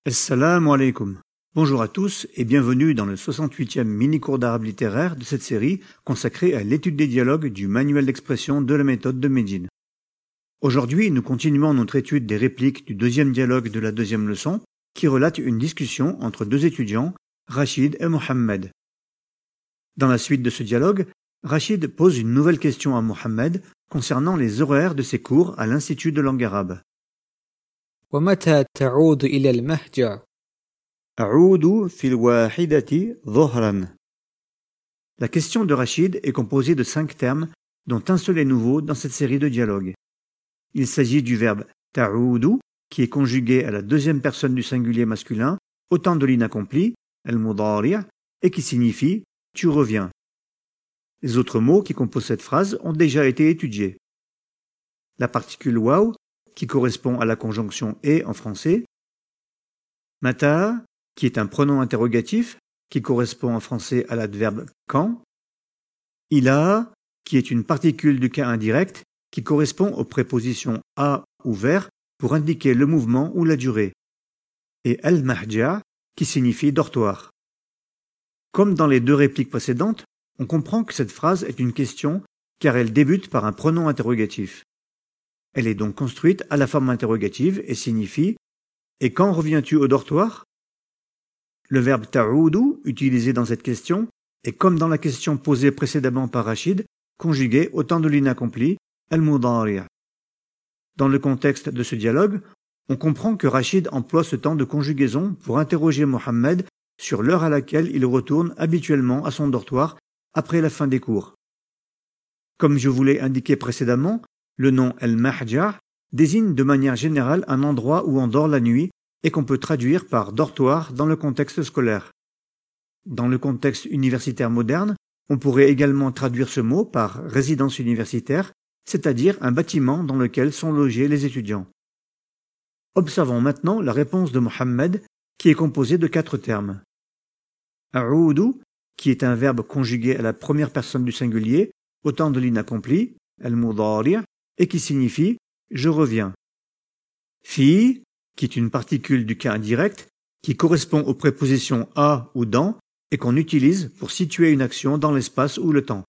Assalamu alaikum. Bonjour à tous et bienvenue dans le 68e mini-cours d'arabe littéraire de cette série consacrée à l'étude des dialogues du manuel d'expression de la méthode de Médine. Aujourd'hui, nous continuons notre étude des répliques du deuxième dialogue de la deuxième leçon qui relate une discussion entre deux étudiants, Rachid et Mohammed. Dans la suite de ce dialogue, Rachid pose une nouvelle question à Mohammed concernant les horaires de ses cours à l'Institut de langue arabe. ومتى تعود إلى المهجع؟ أعود في الواحدة ظهرا. La question de Rachid est composée de 5 termes, dont un seul est nouveau dans cette série de dialogues. Il s'agit du verbe ta'oudu, qui est conjugué à la deuxième personne du singulier masculin, au temps de l'inaccompli, al-mudari', et qui signifie « tu reviens ». Les autres mots qui composent cette phrase ont déjà été étudiés. La particule waw, qui correspond à la conjonction « et » en français. Mata, qui est un pronom interrogatif, qui correspond en français à l'adverbe « quand ». Ila, qui est une particule du cas indirect, qui correspond aux prépositions « à » ou « vers » pour indiquer le mouvement ou la durée. Et al-mahja, qui signifie « dortoir ». Comme dans les deux répliques précédentes, on comprend que cette phrase est une question car elle débute par un pronom interrogatif. Elle est donc construite à la forme interrogative et signifie « Et quand reviens-tu au dortoir ?» Le verbe ta'oudu, utilisé dans cette question, est comme dans la question posée précédemment par Rachid, conjugué au temps de l'inaccompli, al-mudari'. Dans le contexte de ce dialogue, on comprend que Rachid emploie ce temps de conjugaison pour interroger Mohammed sur l'heure à laquelle il retourne habituellement à son dortoir après la fin des cours. Comme je vous l'ai indiqué précédemment, le nom al-mahja désigne de manière générale un endroit où on dort la nuit et qu'on peut traduire par dortoir dans le contexte scolaire. Dans le contexte universitaire moderne, on pourrait également traduire ce mot par résidence universitaire, c'est-à-dire un bâtiment dans lequel sont logés les étudiants. Observons maintenant la réponse de Mohammed qui est composée de 4 termes. A'oudu, qui est un verbe conjugué à la première personne du singulier, au temps de l'inaccompli, al-mudari', et qui signifie « je reviens ». Fi, qui est une particule du cas indirect, qui correspond aux prépositions « à » ou « dans » et qu'on utilise pour situer une action dans l'espace ou le temps.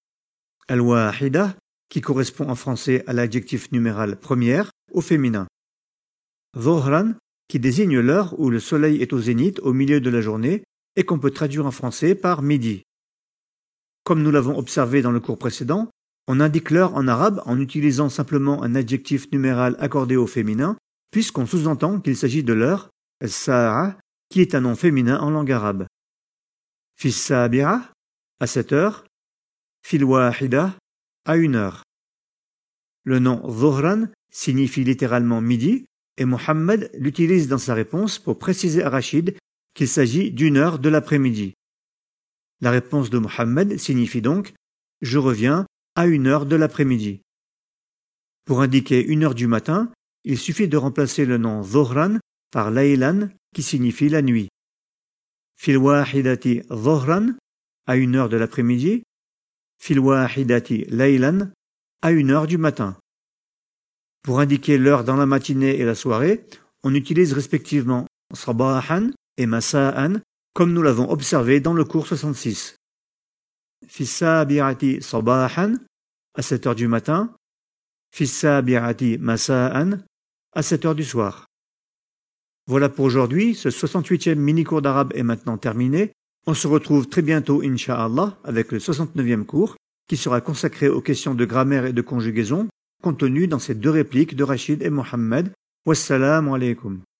Al-wahida, qui correspond en français à l'adjectif numéral première, au féminin. Dhuhran, qui désigne l'heure où le soleil est au zénith au milieu de la journée et qu'on peut traduire en français par midi. Comme nous l'avons observé dans le cours précédent, on indique l'heure en arabe en utilisant simplement un adjectif numéral accordé au féminin, puisqu'on sous-entend qu'il s'agit de l'heure, as-sa'a, qui est un nom féminin en langue arabe. Fi as-sabi'a, à 7 heures, fil wahida, à 1 heure. Le nom dhuhran signifie littéralement midi, et Mohammed l'utilise dans sa réponse pour préciser à Rachid qu'il s'agit d'1 heure de l'après-midi. La réponse de Mohammed signifie donc « je reviens » à 1 heure de l'après-midi. Pour indiquer 1 heure du matin, il suffit de remplacer le nom dhuhran par laylan qui signifie la nuit. Fil wahidati dhuhran à 1 heure de l'après-midi, fil wahidati laylan à 1 heure du matin. Pour indiquer l'heure dans la matinée et la soirée, on utilise respectivement sabahan et masa'an comme nous l'avons observé dans le cours 66. Fi sabi'ati sabahan à 7 heures du matin, fi sabi'ati masa'an à 7 heures du soir. Voilà pour aujourd'hui, ce 68e mini-cours d'arabe est maintenant terminé. On se retrouve très bientôt, Inch'Allah, avec le 69e cours, qui sera consacré aux questions de grammaire et de conjugaison, contenues dans ces 2 répliques de Rachid et Mohammed. Wassalamu alaikum.